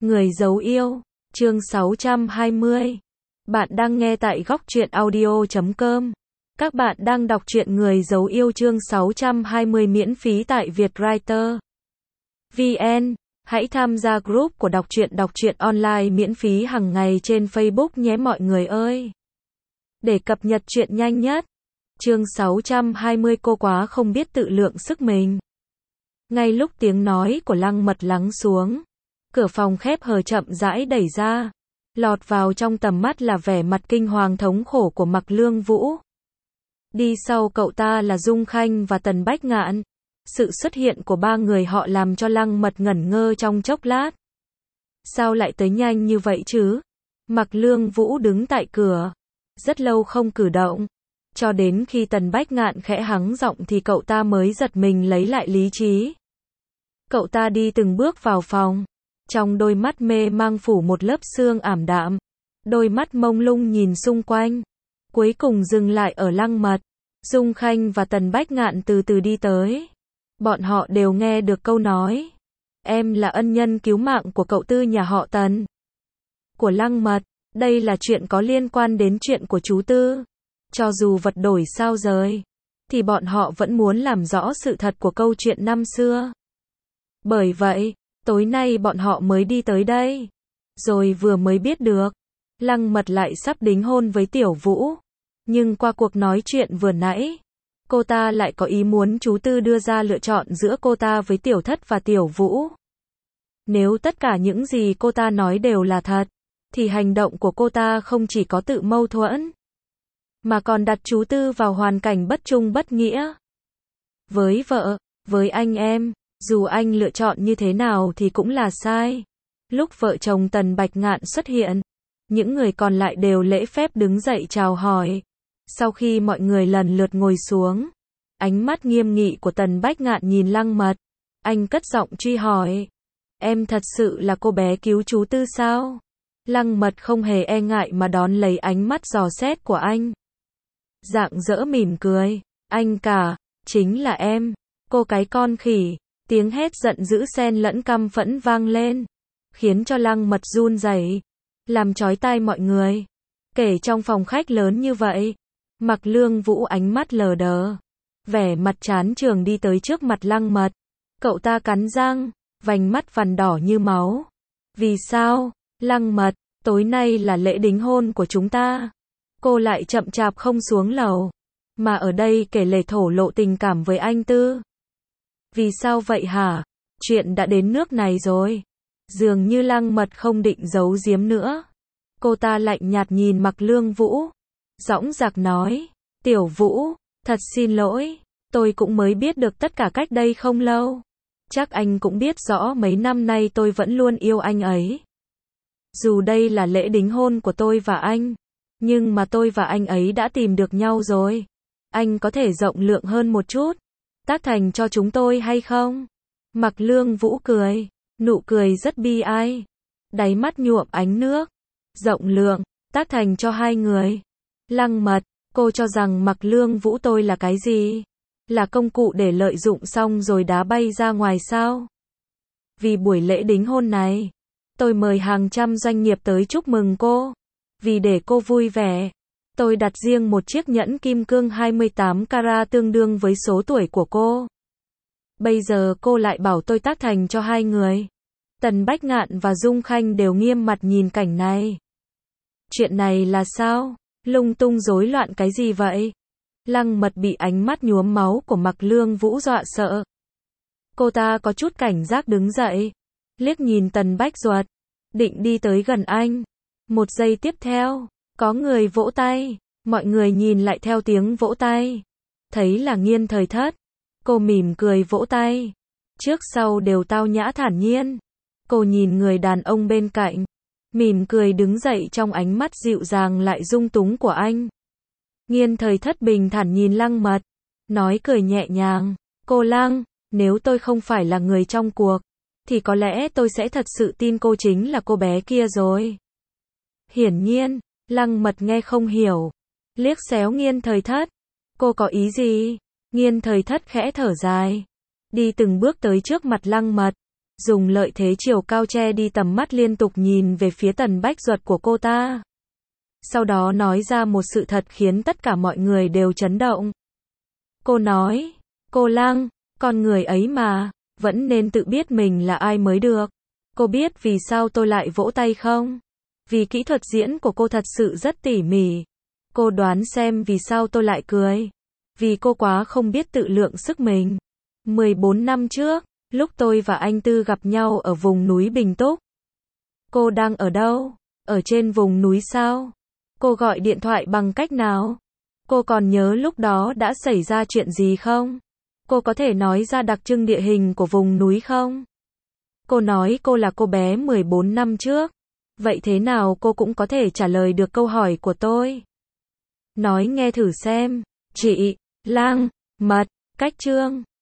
Người giấu yêu, chương 620. Bạn đang nghe tại góc truyện audio.com. Các bạn đang đọc truyện Người giấu yêu chương 620 miễn phí tại Vietwriter VN. Hãy tham gia group của đọc truyện online miễn phí hàng ngày trên Facebook nhé mọi người ơi. Để cập nhật truyện nhanh nhất. Chương 620 cô quá không biết tự lượng sức mình. Ngay lúc tiếng nói của Lăng Mật lắng xuống, cửa phòng khép hờ chậm rãi đẩy ra, lọt vào trong tầm mắt là vẻ mặt kinh hoàng thống khổ của Mạc Lương Vũ. Đi sau cậu ta là Dung Khanh và Tần Bách Ngạn. Sự xuất hiện của ba người họ làm cho Lăng Mật ngẩn ngơ trong chốc lát. Sao lại tới nhanh như vậy chứ? Mạc Lương Vũ đứng tại cửa, rất lâu không cử động. Cho đến khi Tần Bách Ngạn khẽ hắng giọng thì cậu ta mới giật mình lấy lại lý trí. Cậu ta đi từng bước vào phòng. Trong đôi mắt mê mang phủ một lớp sương ảm đạm. Đôi mắt mông lung nhìn xung quanh. Cuối cùng dừng lại ở Lăng Mật. Dung Khanh và Tần Bách Ngạn từ từ đi tới. Bọn họ đều nghe được câu nói. Em là ân nhân cứu mạng của cậu Tư nhà họ Tần. Của Lăng Mật. Đây là chuyện có liên quan đến chuyện của chú Tư. Cho dù vật đổi sao rời, thì bọn họ vẫn muốn làm rõ sự thật của câu chuyện năm xưa. Bởi vậy, tối nay bọn họ mới đi tới đây. Rồi vừa mới biết được, Lăng Mật lại sắp đính hôn với Tiểu Vũ. Nhưng qua cuộc nói chuyện vừa nãy, cô ta lại có ý muốn chú Tư đưa ra lựa chọn giữa cô ta với Tiểu Thất và Tiểu Vũ. Nếu tất cả những gì cô ta nói đều là thật, thì hành động của cô ta không chỉ có tự mâu thuẫn, mà còn đặt chú Tư vào hoàn cảnh bất trung bất nghĩa. Với vợ, với anh em, dù anh lựa chọn như thế nào thì cũng là sai. Lúc vợ chồng Tần Bách Ngạn xuất hiện, những người còn lại đều lễ phép đứng dậy chào hỏi. Sau khi mọi người lần lượt ngồi xuống, ánh mắt nghiêm nghị của Tần Bách Ngạn nhìn Lăng Mật. Anh cất giọng truy hỏi. Em thật sự là cô bé cứu chú Tư sao? Lăng Mật không hề e ngại mà đón lấy ánh mắt dò xét của anh. Rạng rỡ mỉm cười. Anh cả, chính là em. Cô cái con khỉ. Tiếng hét giận dữ xen lẫn căm phẫn vang lên, khiến cho Lăng Mật run rẩy, làm chói tai mọi người. Kể trong phòng khách lớn như vậy, Mạc Lương Vũ ánh mắt lờ đờ, vẻ mặt chán chường đi tới trước mặt Lăng Mật. Cậu ta cắn răng, vành mắt vằn đỏ như máu. Vì sao? Lăng Mật, tối nay là lễ đính hôn của chúng ta. Cô lại chậm chạp không xuống lầu, mà ở đây kể lể thổ lộ tình cảm với anh Tư. Vì sao vậy hả? Chuyện đã đến nước này rồi. Dường như Lăng Mật không định giấu giếm nữa. Cô ta lạnh nhạt nhìn Mạc Lương Vũ, dõng dạc nói. Tiểu Vũ, thật xin lỗi. Tôi cũng mới biết được tất cả cách đây không lâu. Chắc anh cũng biết rõ mấy năm nay tôi vẫn luôn yêu anh ấy. Dù đây là lễ đính hôn của tôi và anh, nhưng mà tôi và anh ấy đã tìm được nhau rồi. Anh có thể rộng lượng hơn một chút, tác thành cho chúng tôi hay không? Mạc Lương Vũ cười, nụ cười rất bi ai, đáy mắt nhuộm ánh nước. Rộng lượng, tác thành cho hai người. Lăng Mật, cô cho rằng Mạc Lương Vũ tôi là cái gì? Là công cụ để lợi dụng xong rồi đá bay ra ngoài sao? Vì buổi lễ đính hôn này, tôi mời hàng trăm doanh nghiệp tới chúc mừng cô. Vì để cô vui vẻ, tôi đặt riêng một chiếc nhẫn kim cương 28 carat tương đương với số tuổi của cô. Bây giờ cô lại bảo tôi tác thành cho hai người. Tần Bách Ngạn và Dung Khanh đều nghiêm mặt nhìn cảnh này. Chuyện này là sao? Lung tung rối loạn cái gì vậy? Lăng Mật bị ánh mắt nhuốm máu của Mạc Lương Vũ dọa sợ. Cô ta có chút cảnh giác đứng dậy, liếc nhìn Tần Bách Duật, định đi tới gần anh. Một giây tiếp theo, có người vỗ tay, mọi người nhìn lại theo tiếng vỗ tay. Thấy là Nghiên Thời Thất. Cô mỉm cười vỗ tay, trước sau đều tao nhã thản nhiên. Cô nhìn người đàn ông bên cạnh, mỉm cười đứng dậy trong ánh mắt dịu dàng lại dung túng của anh. Nghiên Thời Thất bình thản nhìn Lăng Mật, nói cười nhẹ nhàng. Cô Lăng, nếu tôi không phải là người trong cuộc, thì có lẽ tôi sẽ thật sự tin cô chính là cô bé kia rồi. Hiển nhiên, Lăng Mật nghe không hiểu, liếc xéo Nghiên Thời Thất. Cô có ý gì? Nghiên Thời Thất khẽ thở dài, đi từng bước tới trước mặt Lăng Mật, dùng lợi thế chiều cao che đi tầm mắt liên tục nhìn về phía Tần Bách Duật của cô ta. Sau đó nói ra một sự thật khiến tất cả mọi người đều chấn động. Cô nói, cô Lăng, con người ấy mà, vẫn nên tự biết mình là ai mới được. Cô biết vì sao tôi lại vỗ tay không? Vì kỹ thuật diễn của cô thật sự rất tỉ mỉ. Cô đoán xem vì sao tôi lại cười. Vì cô quá không biết tự lượng sức mình. 14 năm trước, lúc tôi và anh Tư gặp nhau ở vùng núi Bình Túc. Cô đang ở đâu? Ở trên vùng núi sao? Cô gọi điện thoại bằng cách nào? Cô còn nhớ lúc đó đã xảy ra chuyện gì không? Cô có thể nói ra đặc trưng địa hình của vùng núi không? Cô nói cô là cô bé 14 năm trước. Vậy thế nào cô cũng có thể trả lời được câu hỏi của tôi? Nói nghe thử xem. Chị, Lang, Mật, Cách Trương.